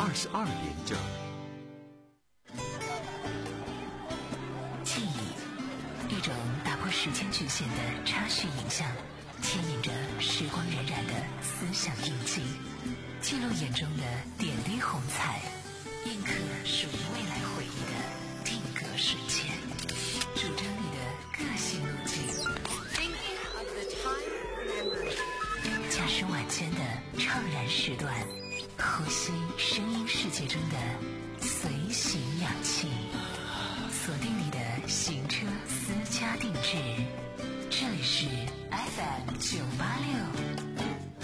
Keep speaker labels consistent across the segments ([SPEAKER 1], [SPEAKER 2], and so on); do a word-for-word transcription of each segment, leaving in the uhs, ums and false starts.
[SPEAKER 1] 二十二连着。
[SPEAKER 2] 记忆，一种打破时间局限的插叙影像，牵引着时光荏苒的思想印记，记录眼中的点滴红彩，印刻属于未来回忆的定格瞬间，主张你的个性路径。驾驶晚间的怅然时段，呼吸声音世界中的随行氧气，锁定你的行车私家定制。这里是 F M 九八六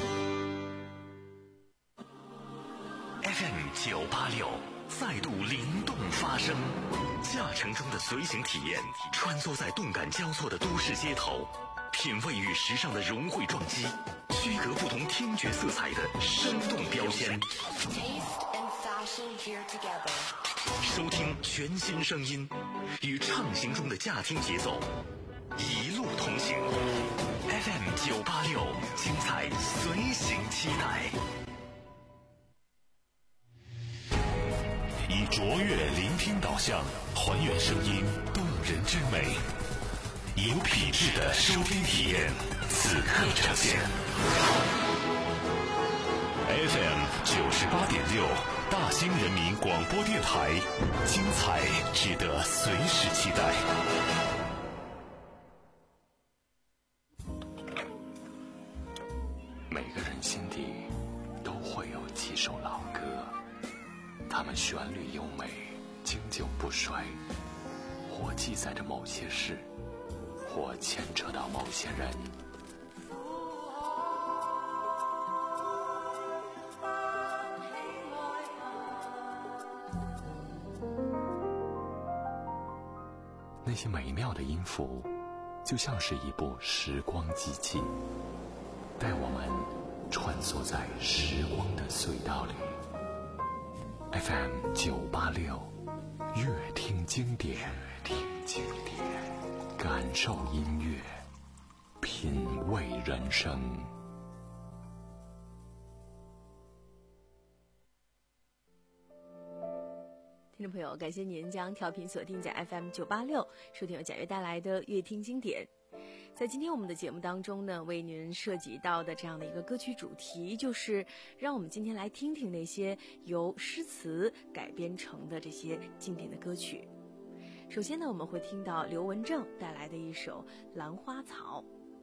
[SPEAKER 3] F M 九八六再度灵动发声，驾乘中的随行体验，穿梭在动感交错的都市街头，品味与时尚的融汇撞击，区隔不同听觉色彩的生动标签，收听全新声音，与畅行中的驾听节奏一路同行。 F M 九八六精彩随行期待，
[SPEAKER 4] 以卓越聆听导向，还原声音动人之美，有品质的收听体验，此刻呈现。F M 九十八点六，大兴人民广播电台，精彩值得随时期待。
[SPEAKER 1] 每个人心底都会有几首老歌，它们旋律优美，经久不衰，或记载着某些事，或牵扯到某些人。那些美妙的音符，就像是一部时光机器，带我们穿梭在时光的隧道里。F M 九八六，乐听经典，乐听经典，感受音乐，品味人生。
[SPEAKER 5] 听众朋友，感谢您将调频锁定在 F M 九八六，收听由贾悦带来的乐听经典。在今天我们的节目当中呢，为您涉及到的这样的一个歌曲主题，就是让我们今天来听听那些由诗词改编成的这些经典的歌曲。首先呢，我们会听到刘文正带来的一首《兰花草》。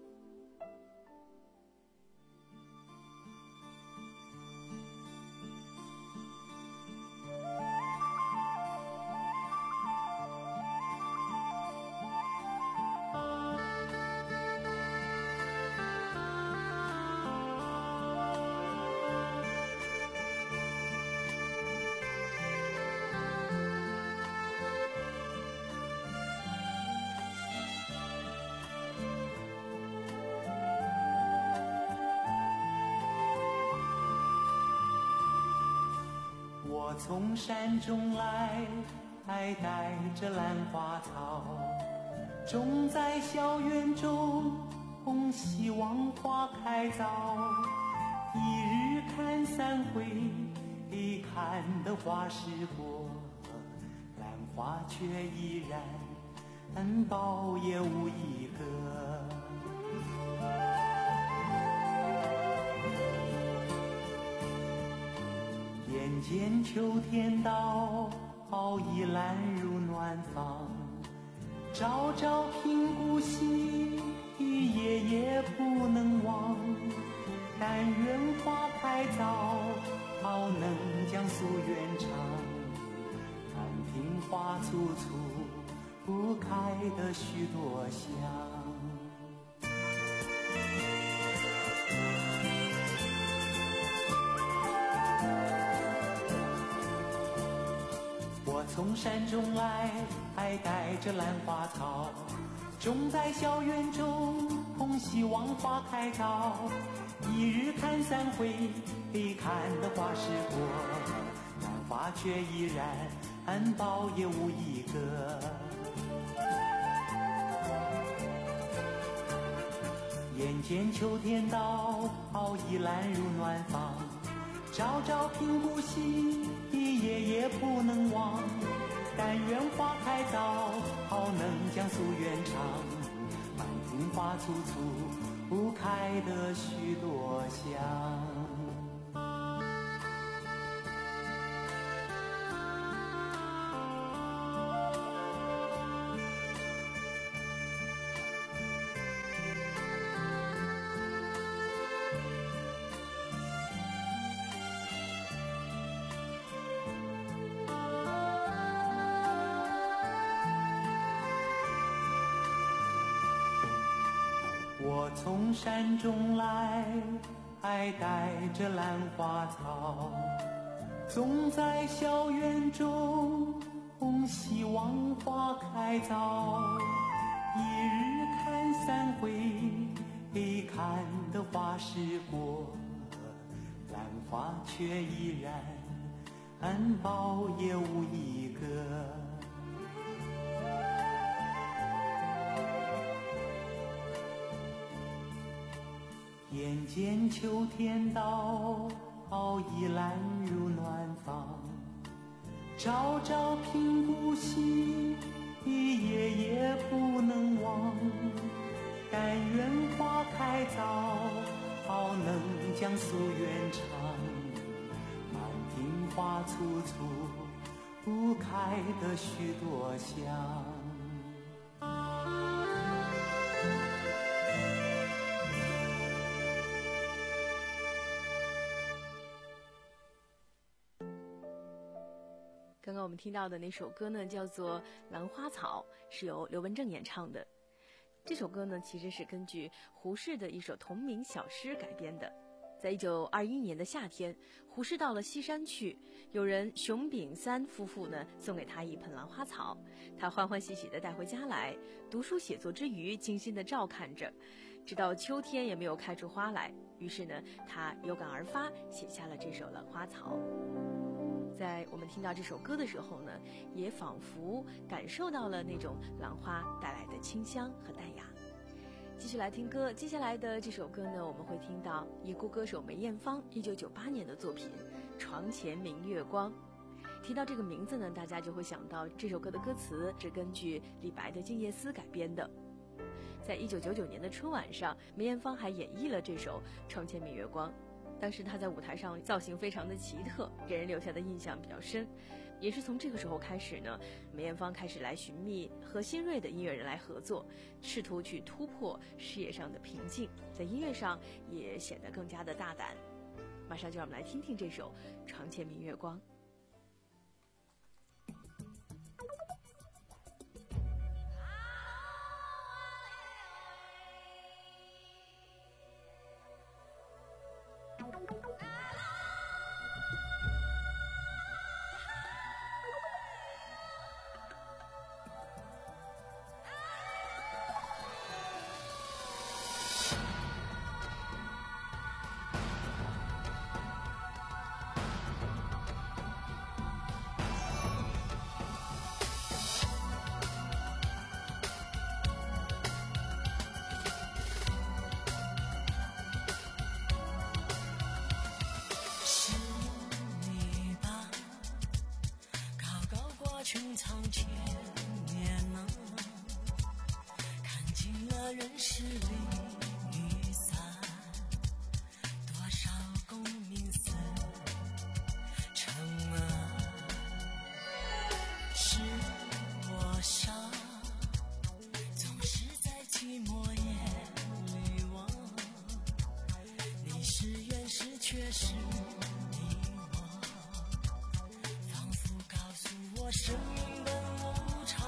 [SPEAKER 6] 我从山中来，还带着兰花草，种在校园中，希望花开早。一日看三回，看得花时过，兰花却依然苞也无一个。眼见秋天到，已懒入暖房，朝朝听故稀，夜夜不能忘。但愿花开早，能将夙愿偿。但听花簇簇，不开得许多香。我从山中来，还带着兰花草，种在校园中，希望花开早。一日看三回，看得花时过，兰花却依然苞也无一个。眼见秋天到，已懒入暖房， 朝朝频顾惜，夜夜不能忘。但愿花开早，好能将夙愿长。满庭花簇簇，不开的许多香。我从山中来，带着兰花草，种在校园中，希望花开早。一日看三回，看得花时过，兰花却依然苞也无一个。眼见秋天到，已懒入暖房。朝朝频顾惜，夜夜不能忘。但愿花开早，好能将夙愿长。满庭花簇簇，不开的许多香。
[SPEAKER 5] 刚刚我们听到的那首歌呢，叫做《兰花草》，是由刘文正演唱的。这首歌呢，其实是根据胡适的一首同名小诗改编的。在一九二一年的夏天，胡适到了西山去，有人熊丙三夫妇呢送给他一盆兰花草，他欢欢喜喜地带回家来，读书写作之余，精心地照看着，直到秋天也没有开出花来。于是呢，他有感而发，写下了这首《兰花草》。在我们听到这首歌的时候呢，也仿佛感受到了那种兰花带来的清香和淡雅。继续来听歌，接下来的这首歌呢，我们会听到已故歌手梅艳芳一九九八年的作品《床前明月光》。提到这个名字呢，大家就会想到这首歌的歌词是根据李白的《静夜思》改编的。在一九九九年的春晚上，梅艳芳还演绎了这首《床前明月光》。当时她在舞台上造型非常的奇特，给人留下的印象比较深。也是从这个时候开始呢，梅艳芳开始来寻觅和新锐的音乐人来合作，试图去突破事业上的瓶颈，在音乐上也显得更加的大胆。马上就让我们来听听这首《床前明月光》。
[SPEAKER 7] 穹苍千年啊，看尽了人世离与散，多少功名似尘啊。是我傻，总是在寂寞夜里望，你是原始却是生命本无常，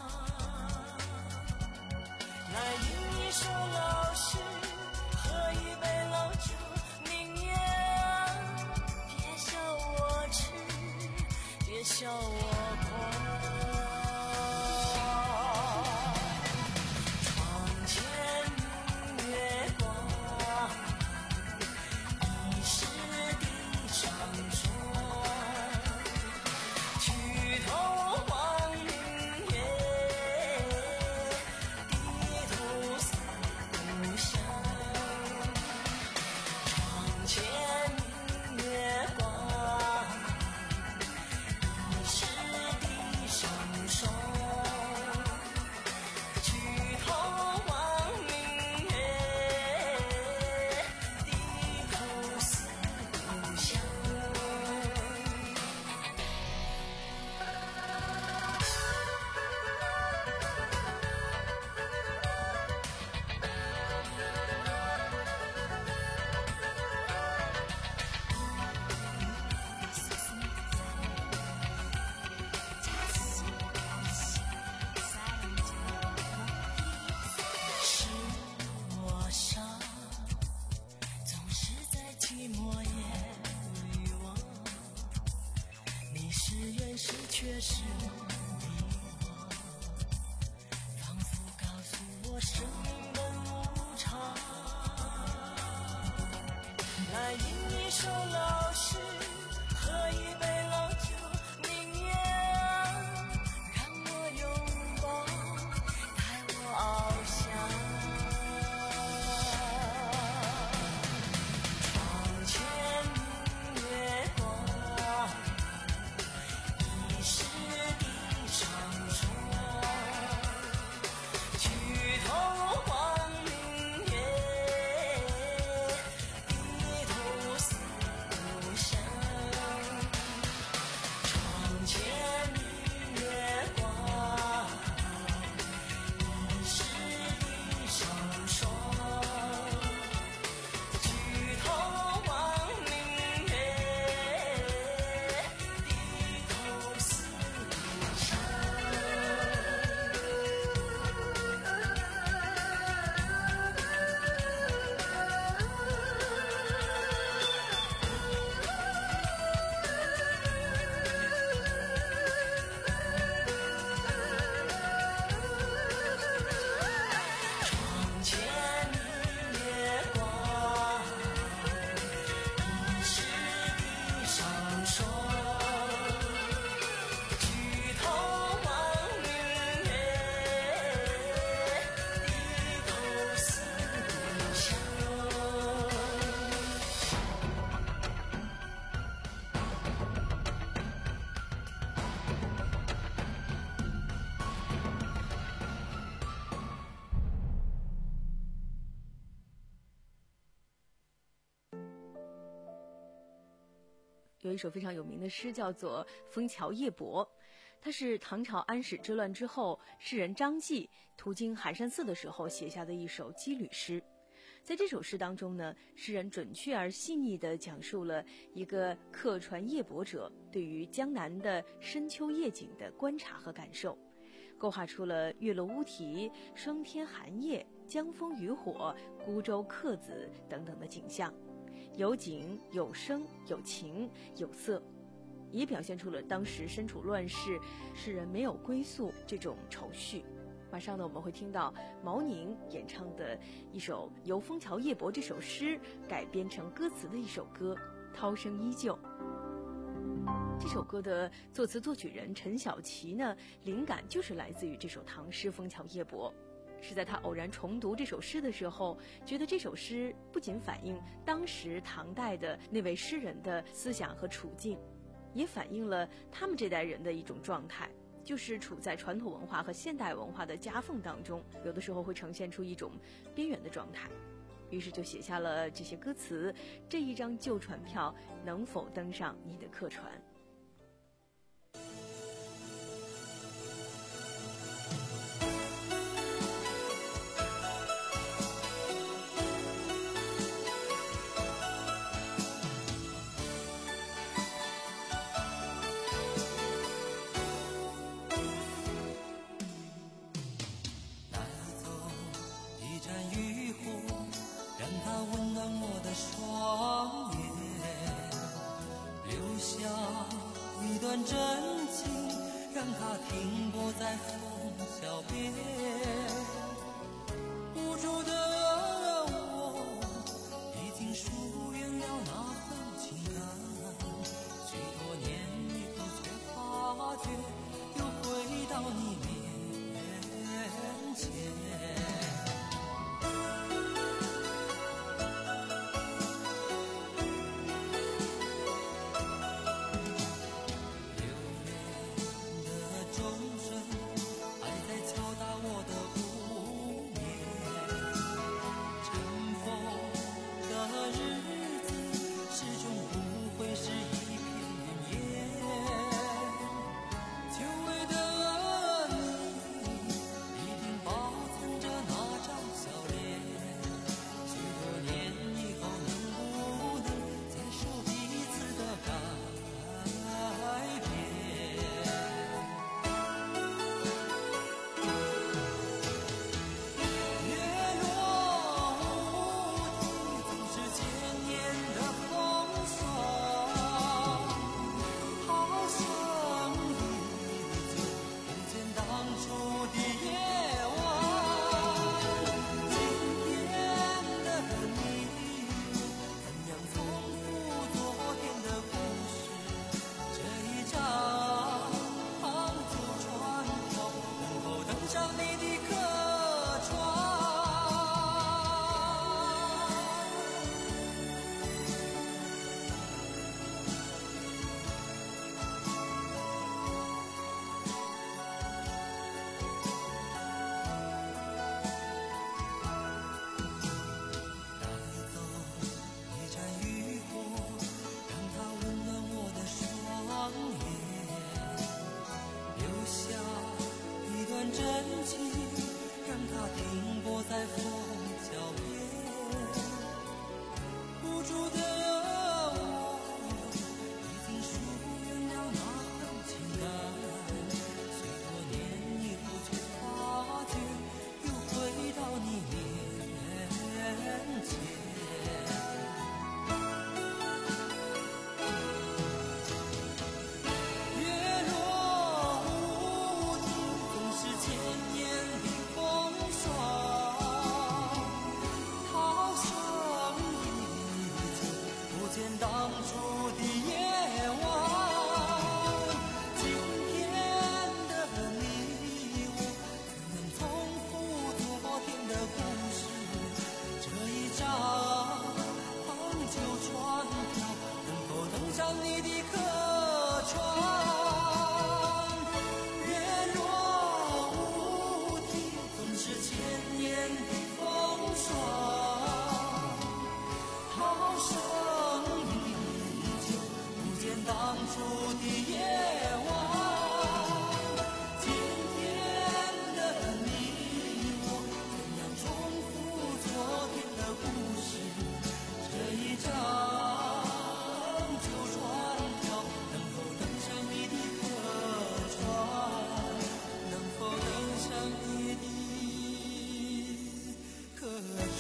[SPEAKER 7] 来吟一首老诗，喝一杯老酒，明月啊，别笑我痴，别笑我狂。床前明月光，疑是地上霜。头望明月，低头思故乡。床前明月光。 现实却是迷惑，仿佛告诉我生命的无常。来吟一首老诗，喝一杯老酒，宁愿让我拥抱，带我翱翔。窗前明月光，疑是地上霜。举头望明月，低头思故乡。窗前明月光，疑是地上霜。举头望明月，低头思故乡。窗前明月光，疑是地上霜。举头望明月，低头思故乡。
[SPEAKER 5] 有一首非常有名的诗叫做《枫桥夜泊》，它是唐朝安史之乱之后，诗人张继途经寒山寺的时候写下的一首羁旅诗。在这首诗当中呢，诗人准确而细腻地讲述了一个客船夜泊者对于江南的深秋夜景的观察和感受，勾画出了月落乌啼、霜天寒夜、江枫渔火、孤舟客子等等的景象，有景有声有情有色，也表现出了当时身处乱世，诗人没有归宿这种愁绪。马上呢，我们会听到毛宁演唱的一首由《枫桥夜泊》这首诗改编成歌词的一首歌《涛声依旧》。这首歌的作词作曲人陈小琪呢，灵感就是来自于这首唐诗《枫桥夜泊》。是在他偶然重读这首诗的时候，觉得这首诗不仅反映当时唐代的那位诗人的思想和处境，也反映了他们这代人的一种状态，就是处在传统文化和现代文化的夹缝当中，有的时候会呈现出一种边缘的状态。于是就写下了这些歌词：这一张旧船票能否登上你的客船？
[SPEAKER 6] 真情让它停泊在枫桥边，无助的我已经疏远了那份情感，许多年以后却发觉又回到你面前。久违的你，一定把的夜晚，今天的你我怎样重复昨天的故事？这一场旧船票能否登上你的客船？能否登上你的客船？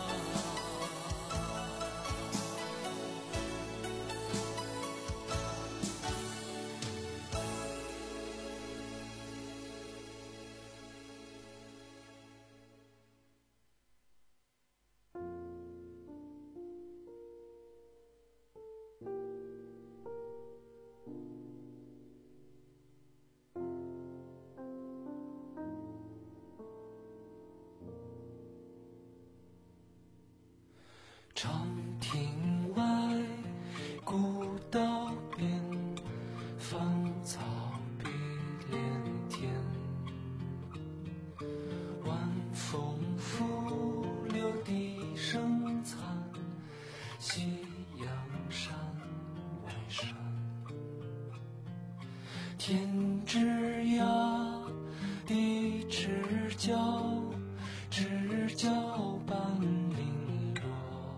[SPEAKER 6] 长亭外，古道边，芳草碧连天。晚风拂柳笛声残，夕阳山外山。天之涯，地之角，知交半零落。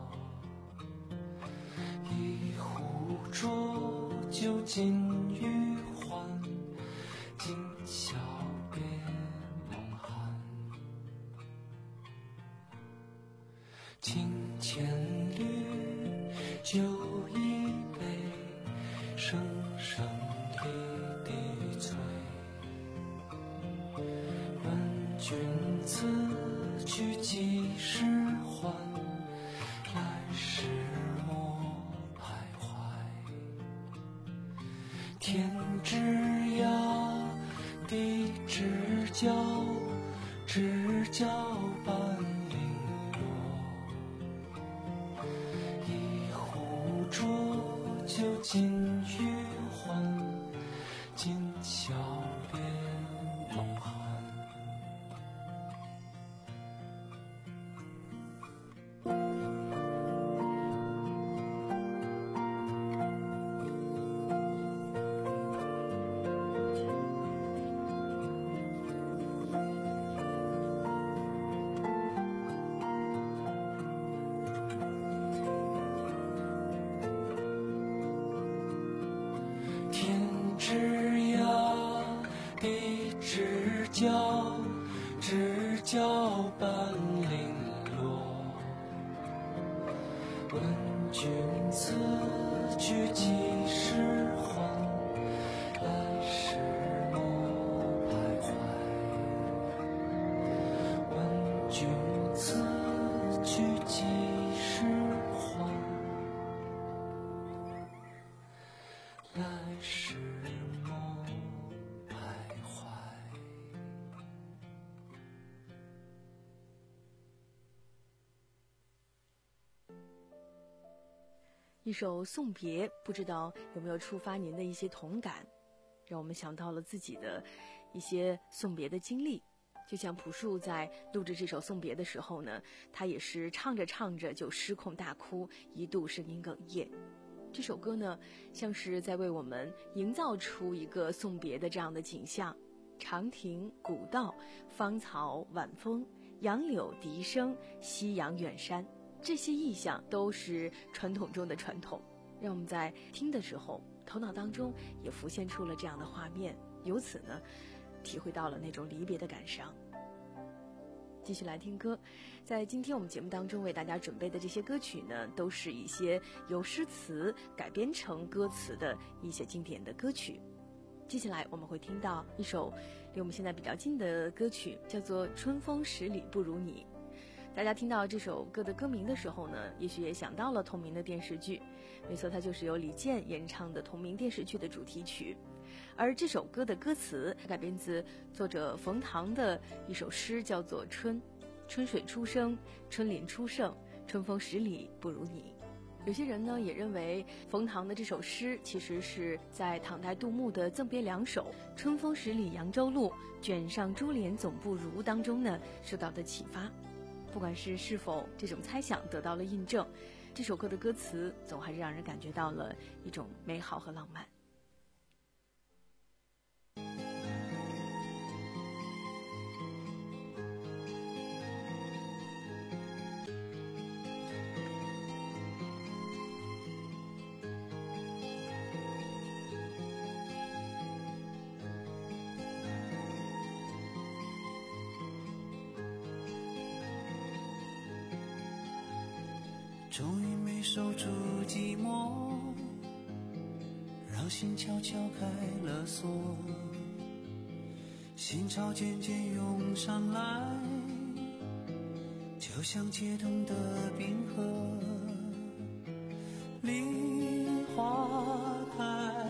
[SPEAKER 6] 一壶浊酒尽余欢，今宵别梦寒。清千缕，酒一杯，声声离滴催。问君此去几时还？来时莫徘徊。天之涯，地之角，知交半零落。一壶浊酒尽余欢，今宵别梦寒。天之涯，地之角，知交半零落。问君此去几时还？来时莫徘徊。问君此去几时还？来时莫徘徊。
[SPEAKER 5] 一首送别，不知道有没有触发您的一些同感，让我们想到了自己的一些送别的经历。就像朴树在录制这首送别的时候呢，他也是唱着唱着就失控大哭，一度声音哽咽。这首歌呢，像是在为我们营造出一个送别的这样的景象。长亭古道，芳草晚风，杨柳笛声，夕阳远山，这些意象都是传统中的传统，让我们在听的时候头脑当中也浮现出了这样的画面，由此呢体会到了那种离别的感伤。继续来听歌，在今天我们节目当中为大家准备的这些歌曲呢，都是一些由诗词改编成歌词的一些经典的歌曲。接下来我们会听到一首离我们现在比较近的歌曲，叫做《春风十里不如你》。大家听到这首歌的歌名的时候呢，也许也想到了同名的电视剧，没错，它就是由李健演唱的同名电视剧的主题曲。而这首歌的歌词改编自作者冯唐的一首诗，叫做《春》。春水初生，春林初盛，春风十里不如你。有些人呢也认为冯唐的这首诗其实是在唐代杜牧的赠别两首《春风十里扬州路，卷上珠帘总不如》当中呢受到的启发。不管是是否这种猜想得到了印证，这首歌的歌词总还是让人感觉到了一种美好和浪漫。
[SPEAKER 6] 终于没守住寂寞，让心悄悄开了锁，心潮渐渐涌上来，就像解冻的冰河。梨花开，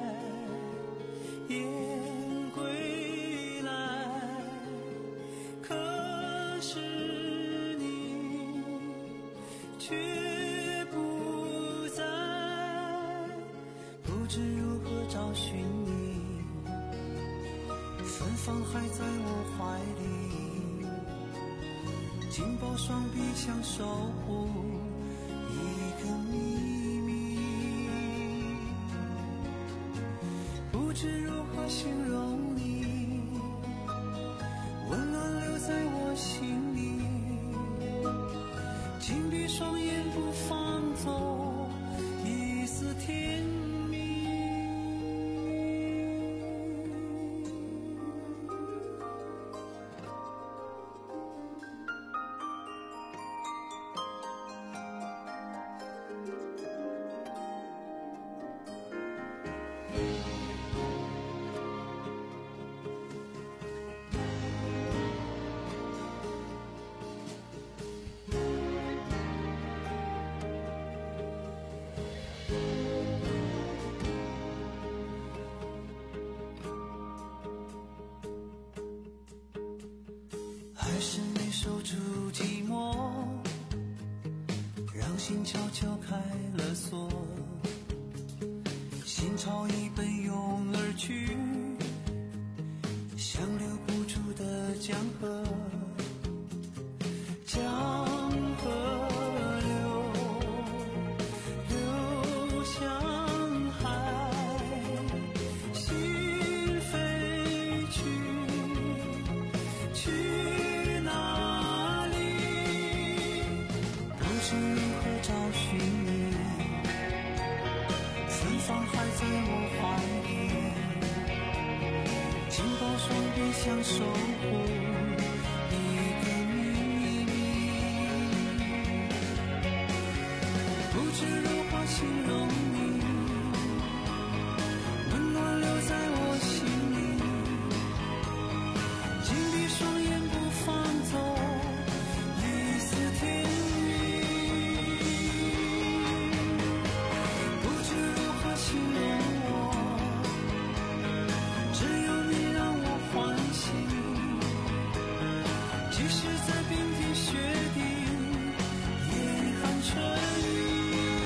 [SPEAKER 6] 燕归来，可是你却不在，不知如何找寻你，芬芳还在我怀里，紧抱双臂想守护一个秘密，不知如何形容你，温暖留在我心里，紧闭双眼不放走一丝甜蜜。还是没守住寂寞，让心悄悄开了锁，心潮已奔涌而去，像留不住的江河，江河流，流向海，心飞去，去哪里？不知如何找寻你，芬芳还在我怀里，紧抱双臂想守护一个秘密，不知如何形容你，温暖留在我心里，紧闭双眼不放走一丝甜蜜，不知如何形容我，只有你让我欢喜，即使在冰天雪地严寒春雨，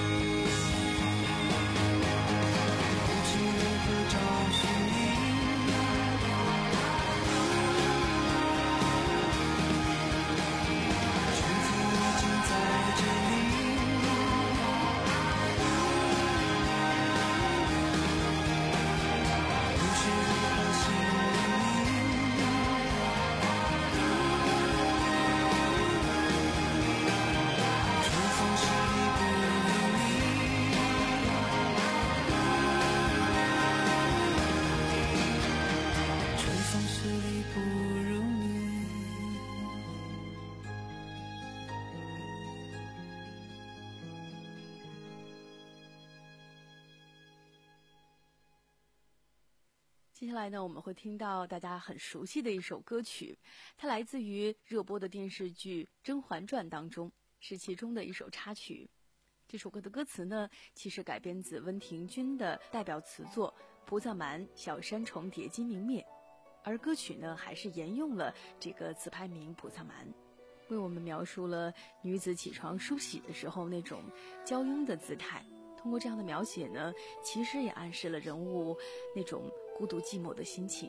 [SPEAKER 6] 不知如何找寻你，春风已经在这里，不知如何形容你，春风十里不如你，春风十里不如你。
[SPEAKER 5] 接下来呢，我们会听到大家很熟悉的一首歌曲，它来自于热播的电视剧《甄嬛传》当中，是其中的一首插曲。这首歌的歌词呢，其实改编自温庭筠的代表词作《菩萨蛮小山重叠鸡鸣灭》，而歌曲呢，还是沿用了这个词牌名菩萨蛮，为我们描述了女子起床梳洗的时候那种娇慵的姿态。通过这样的描写呢，其实也暗示了人物那种孤独寂寞的心情。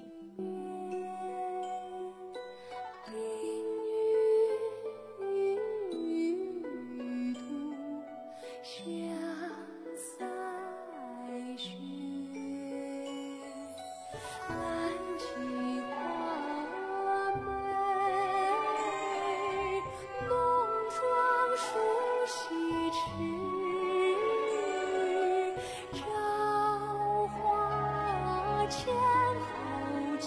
[SPEAKER 7] 朝花前后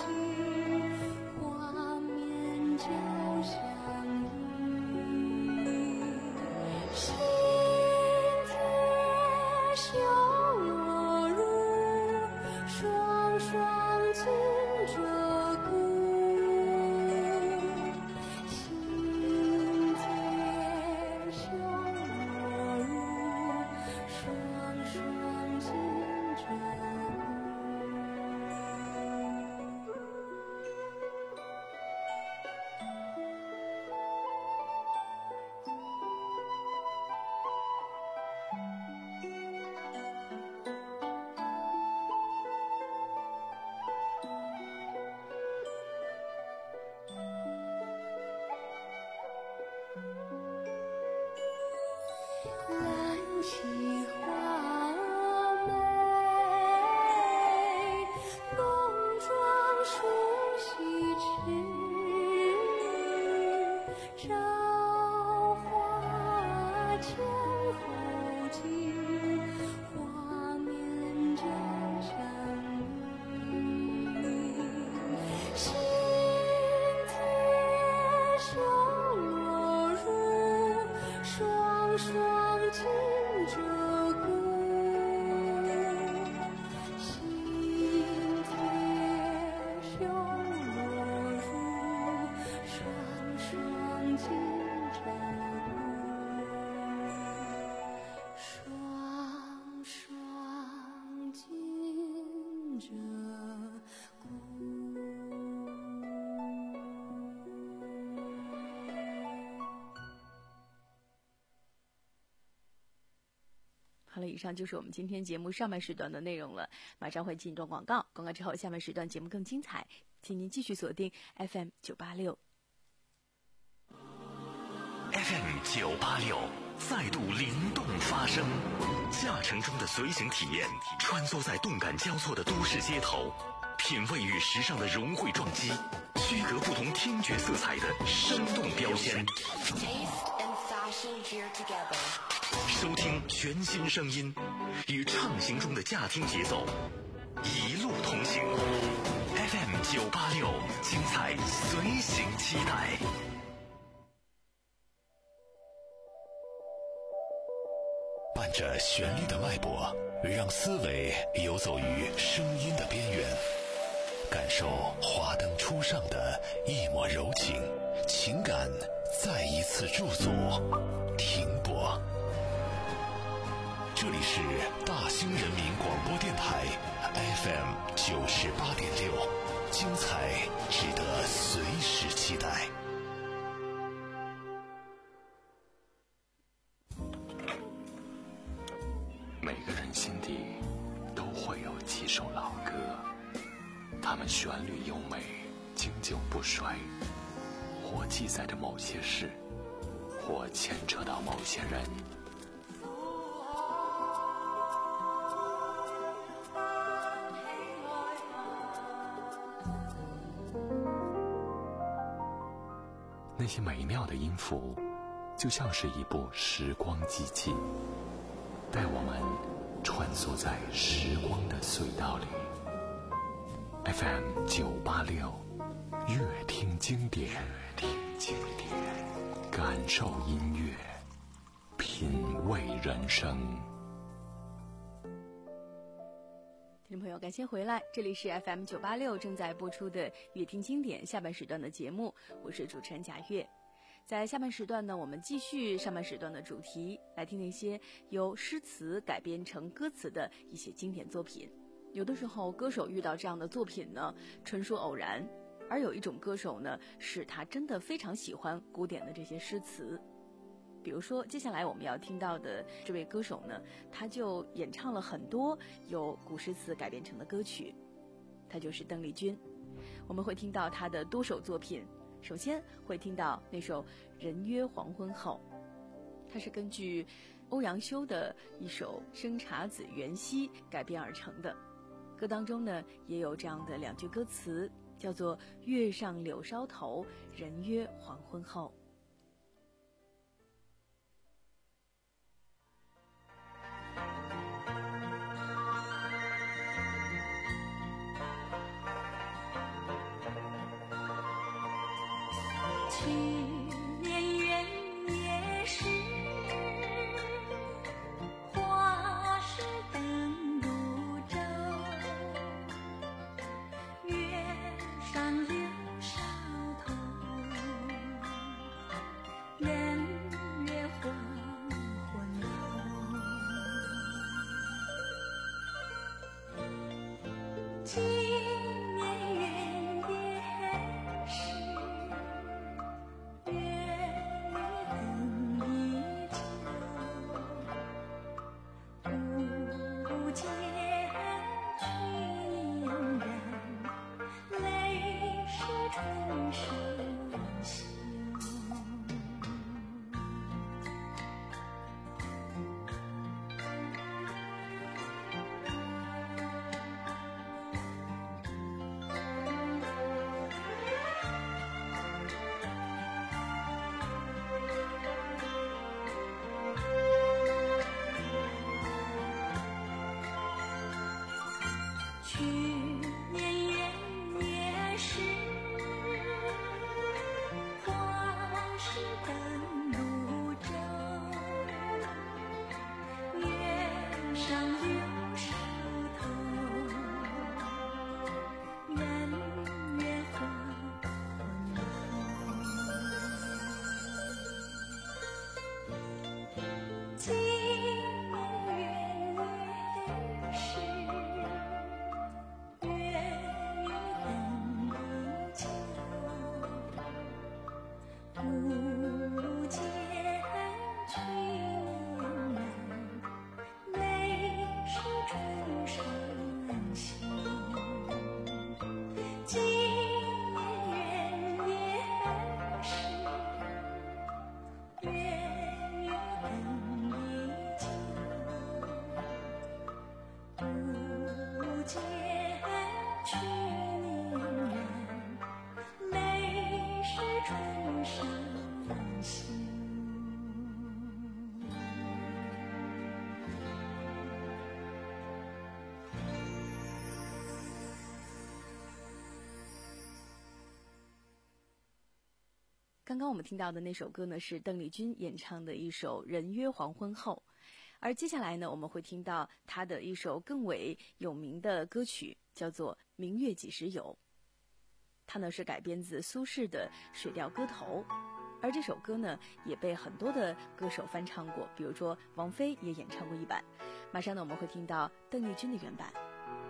[SPEAKER 5] 以上就是我们今天节目上半时段的内容了。马上会进一段广告，广告之后下半时段节目更精彩，请您继续锁定 F M 九八六。
[SPEAKER 3] F M 九八六再度灵动发声，驾乘中的随行体验，穿梭在动感交错的都市街头，品味与时尚的融汇撞击，区隔不同听觉色彩的生动标签。收听全新声音，与畅行中的驾听节奏，一路同行。F M 九八六，精彩随行期待。
[SPEAKER 4] 伴着旋律的脉搏，让思维游走于声音的边缘，感受华灯初上的一抹柔情，情感再一次驻足停泊。这里是大兴人民广播电台 F M 九十八点六，精彩值得随时期待。
[SPEAKER 1] 每个人心底都会有几首老歌，它们旋律优美，经久不衰，或记载着某些事，或牵扯到某些人。那些美妙的音符，就像是一部时光机器，带我们穿梭在时光的隧道里。 F M 九八六，乐听经典，乐听经典，感受音乐，品味人生。
[SPEAKER 5] 听众朋友，感谢回来，这里是 F M 九八六正在播出的乐听经典下半时段的节目，我是主持人贾月。在下半时段呢，我们继续上半时段的主题，来听那些由诗词改编成歌词的一些经典作品。有的时候歌手遇到这样的作品呢，纯属偶然，而有一种歌手呢，是他真的非常喜欢古典的这些诗词。比如说接下来我们要听到的这位歌手呢，他就演唱了很多由古诗词改编成的歌曲，他就是邓丽君。我们会听到他的多首作品，首先会听到那首《人约黄昏后》，它是根据欧阳修的一首《生查子元夕》改编而成的。歌当中呢，也有这样的两句歌词，叫做“月上柳梢头，人约黄昏后”。
[SPEAKER 7] 去年元夜时，花市灯如昼，月上柳梢头，人约黄昏后。去年元夜时，
[SPEAKER 5] 刚刚我们听到的那首歌呢，是邓丽君演唱的一首《人约黄昏后》，而接下来呢，我们会听到她的一首更为有名的歌曲，叫做《明月几时有》。它呢是改编自苏轼的《水调歌头》，而这首歌呢也被很多的歌手翻唱过，比如说王菲也演唱过一版。马上呢我们会听到邓丽君的原版。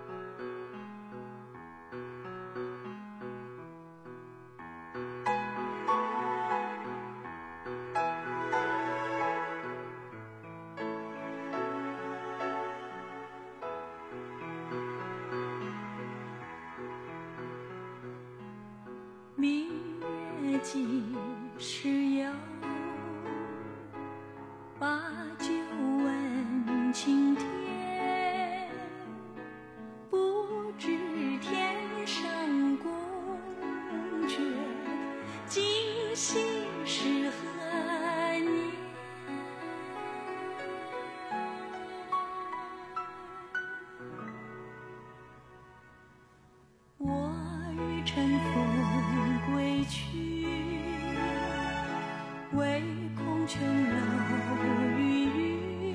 [SPEAKER 7] 明月几时有？把酒问青天。不知天上宫阙，今夕是何年？我欲乘风归去，唯恐琼楼玉宇，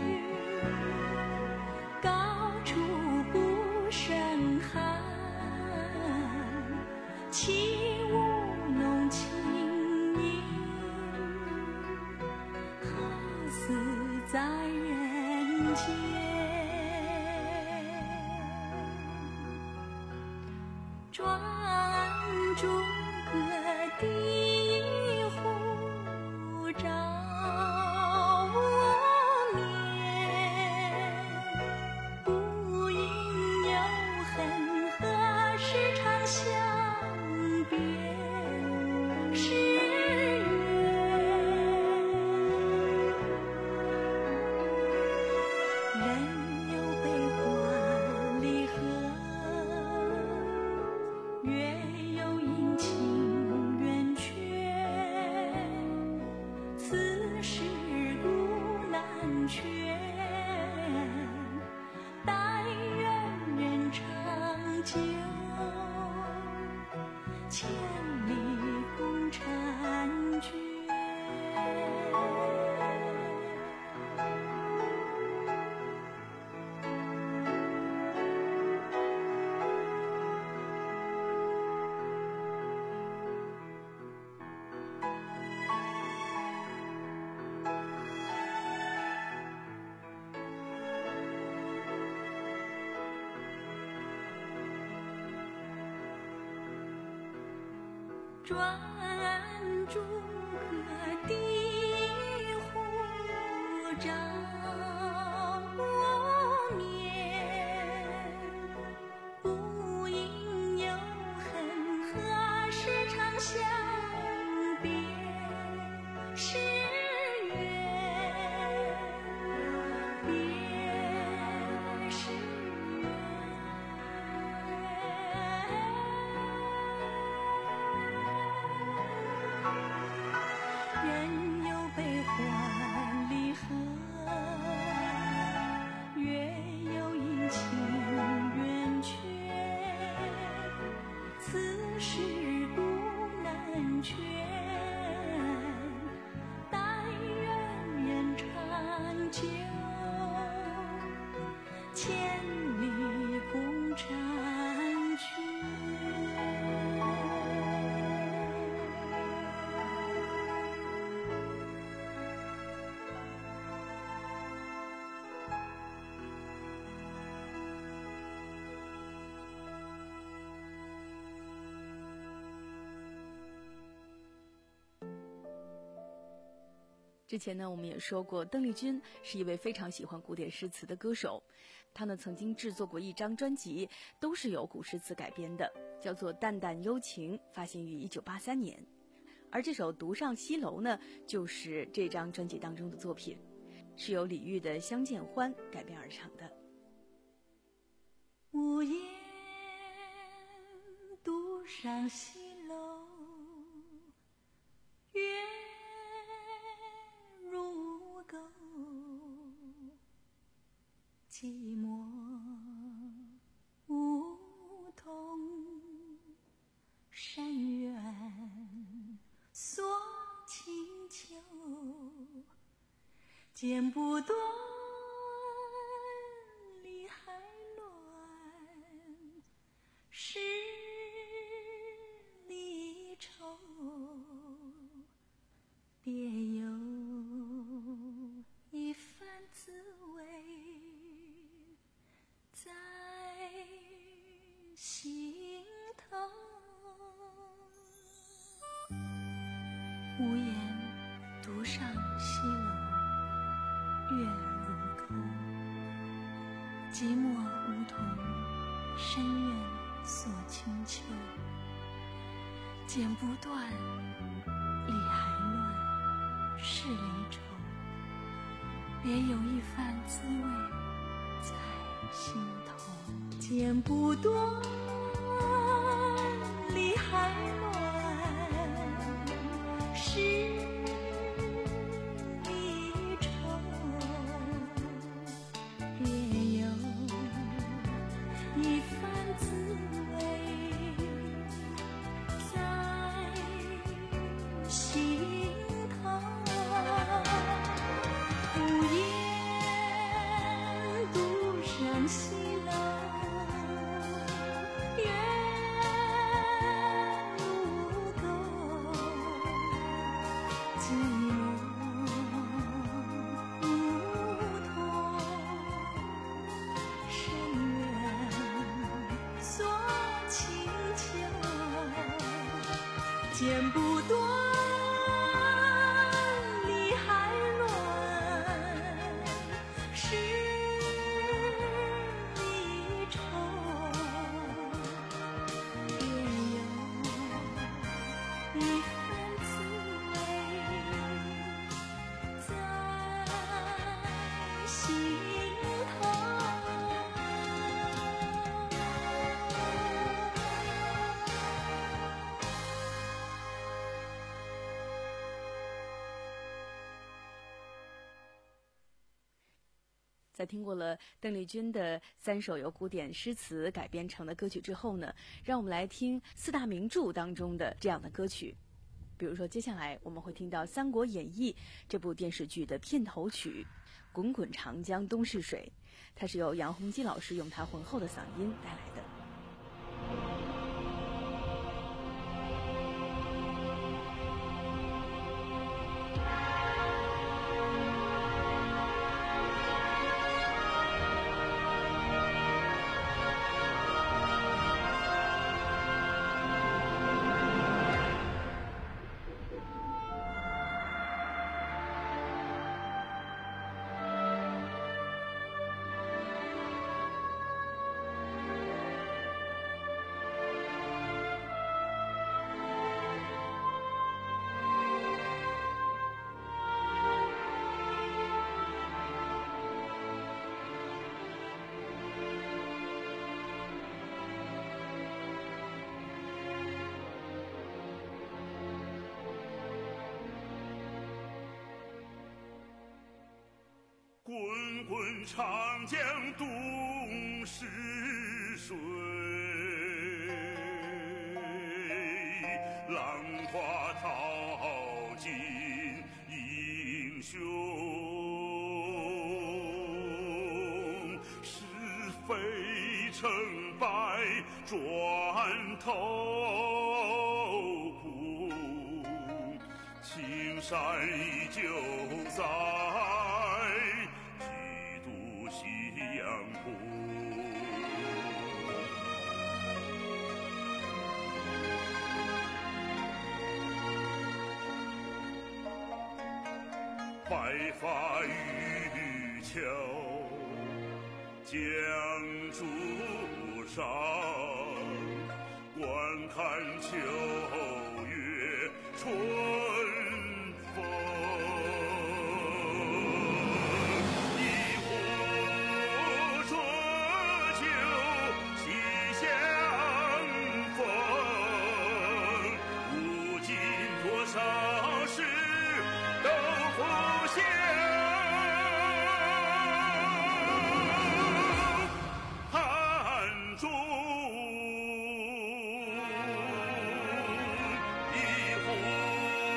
[SPEAKER 7] 高处不胜寒。起舞弄清影，好似在人间。转朱阁地户照无眠，不应有恨，何时长相别时圆？人有悲欢离合，月有阴晴圆缺，此事古难全。但愿人长久，千里共婵娟。转朱阁地户照无眠，不应有恨，何时长相别时圆？别时人有悲欢离合，月有阴晴圆缺，此事古难全。但愿人长久，千里共婵娟。
[SPEAKER 5] 之前呢，我们也说过，邓丽君是一位非常喜欢古典诗词的歌手。她呢曾经制作过一张专辑，都是由古诗词改编的，叫做《淡淡幽情》，发行于一九八三年。而这首《独上西楼》呢，就是这张专辑当中的作品，是由李煜的《相见欢》改编而成的。
[SPEAKER 7] 无言独上西楼，月如钩，寂寞梧桐，山远锁剪不断，理还乱，是离愁，别有一番滋味在心头。无言独上西楼，月如钩，寂寞梧桐，深院锁清秋。剪不断，理还乱，是离愁，别有一番滋味在心头。剪不断，理还乱，是离愁，别有一番滋味在心头。无言独上西楼，月如钩，寂寞梧桐，深院锁清秋。剪不断，理还乱，是离愁，别有一番滋味在心头。
[SPEAKER 5] 在听过了邓丽君的三首由古典诗词改编成的歌曲之后呢，让我们来听四大名著当中的这样的歌曲。比如说，接下来我们会听到《三国演义》这部电视剧的片头曲《滚滚长江东逝水》，它是由杨洪基老师用他浑厚的嗓音带来的。
[SPEAKER 8] 滚滚长江东逝水，浪花淘尽英雄。是非成败转头哭，青山依旧在。白发渔樵江渚上，观看秋月春风。一壶浊酒喜相逢，古今多少事都浮现。汉中一壶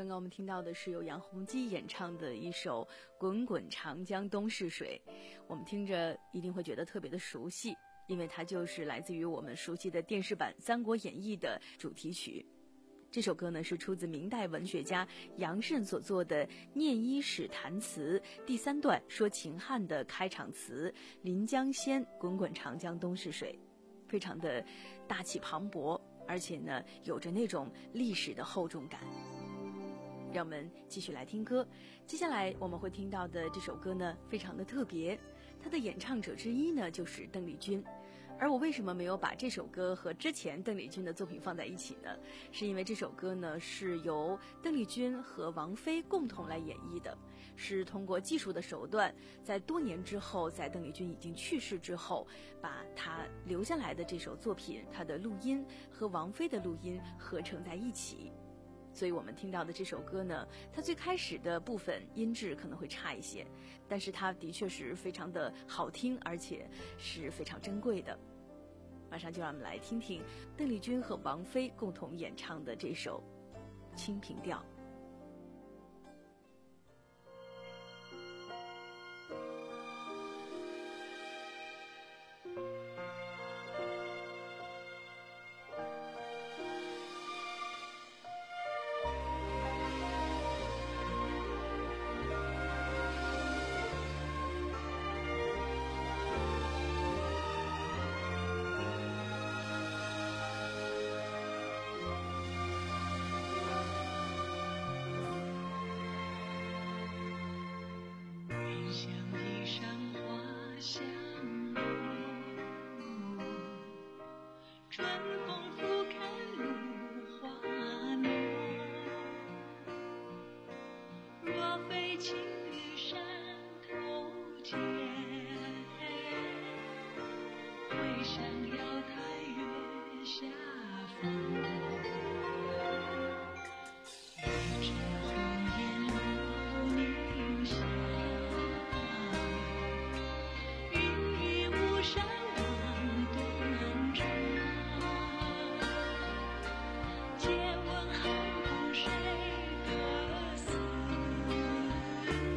[SPEAKER 5] 刚刚我们听到的是由杨洪基演唱的一首《滚滚长江东逝水》，我们听着一定会觉得特别的熟悉，因为它就是来自于我们熟悉的电视版《三国演义》的主题曲。这首歌呢是出自明代文学家杨慎所作的《念伊始弹词》第三段说秦汉的开场词“临江仙，滚滚长江东逝水”，非常的大气磅礴，而且呢有着那种历史的厚重感。让我们继续来听歌。接下来我们会听到的这首歌呢非常的特别，它的演唱者之一呢就是邓丽君。而我为什么没有把这首歌和之前邓丽君的作品放在一起呢？是因为这首歌呢是由邓丽君和王菲共同来演绎的，是通过技术的手段，在多年之后，在邓丽君已经去世之后，把她留下来的这首作品，她的录音和王菲的录音合成在一起。所以我们听到的这首歌呢，它最开始的部分音质可能会差一些，但是它的确是非常的好听，而且是非常珍贵的。马上就让我们来听听邓丽君和王菲共同演唱的这首《清平调》。
[SPEAKER 9] 借问后宫谁得似？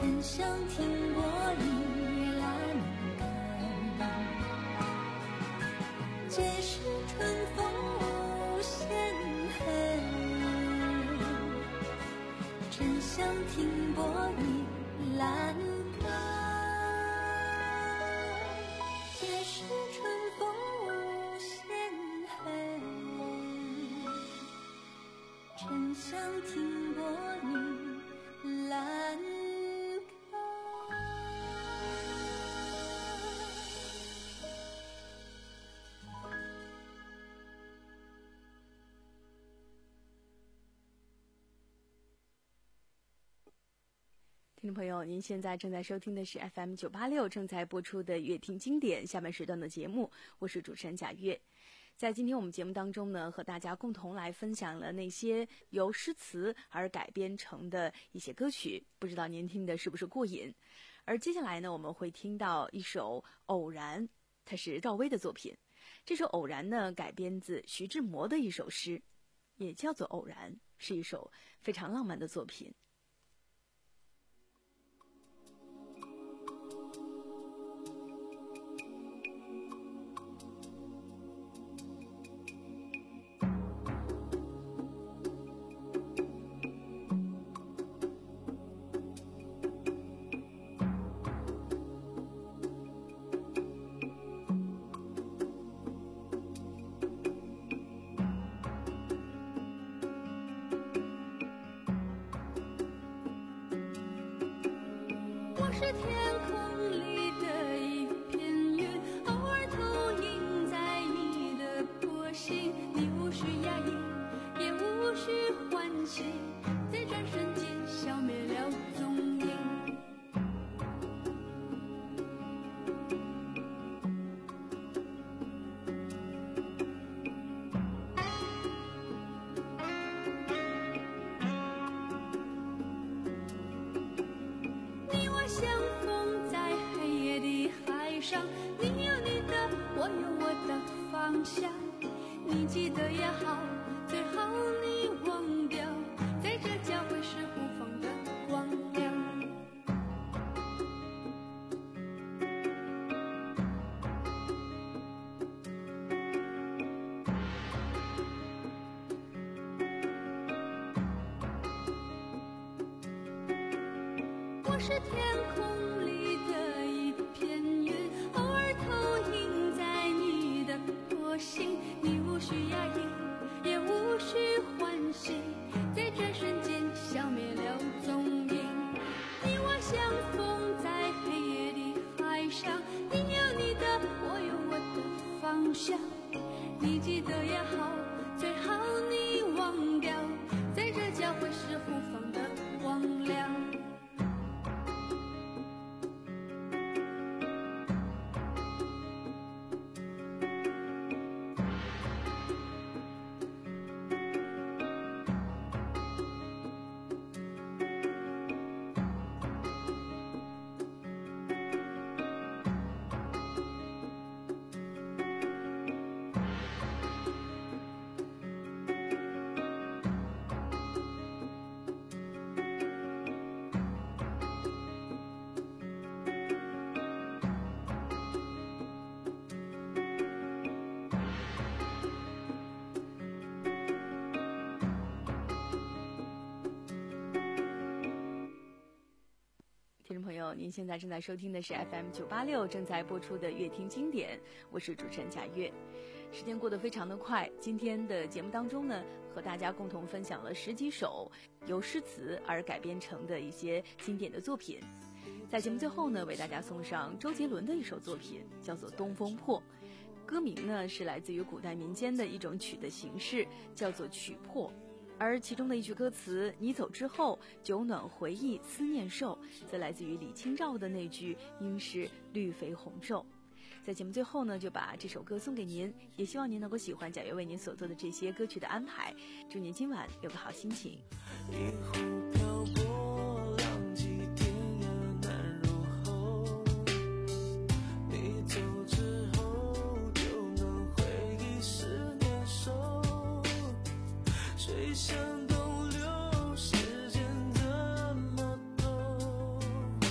[SPEAKER 7] 沉香停泊于栏杆，皆是春风无限恨。沉香停泊于栏杆，皆是春风无限恨。沉香停泊于栏杆。
[SPEAKER 5] 听众朋友，您现在正在收听的是 F M 九八六正在播出的乐听经典下半时段的节目，我是主持人贾月。在今天我们节目当中呢，和大家共同来分享了那些由诗词而改编成的一些歌曲，不知道您听的是不是过瘾？而接下来呢，我们会听到一首《偶然》，它是赵薇的作品。这首《偶然》呢，改编自徐志摩的一首诗，也叫做《偶然》，是一首非常浪漫的作品。
[SPEAKER 7] 我是天空里的一片云，偶尔投影在你的波心，你无需压抑，也无需欢喜，在转瞬间消灭了踪影。你我相逢在黑夜的海上，你有你的，我有我的方向。你记得也好，最好你忘掉，在这交汇时互放的光亮。我是天空里的一片云，偶尔投影在你的波心，你无需压抑，也无需欢喜，在这瞬间消灭了踪影。你我相逢在黑夜的海上，你有你的，我有我的方向。你记得也好，最好你忘掉，在这交汇时互放的光亮。
[SPEAKER 5] 听众朋友，您现在正在收听的是 F M 九八六正在播出的乐听经典，我是主持人贾月。时间过得非常的快，今天的节目当中呢，和大家共同分享了十几首由诗词而改编成的一些经典的作品。在节目最后呢，为大家送上周杰伦的一首作品，叫做《东风破》。歌名呢是来自于古代民间的一种曲的形式，叫做曲破。而其中的一句歌词“你走之后，酒暖回忆思念瘦”，则来自于李清照的那句“应是绿肥红瘦”。在节目最后呢，就把这首歌送给您，也希望您能够喜欢贾月为您所做的这些歌曲的安排。祝您今晚有个好心情。
[SPEAKER 9] 一壶漂泊，浪迹天涯难入喉。你走之后，就能回忆思念瘦。水向东流，时间怎么走？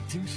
[SPEAKER 1] 精神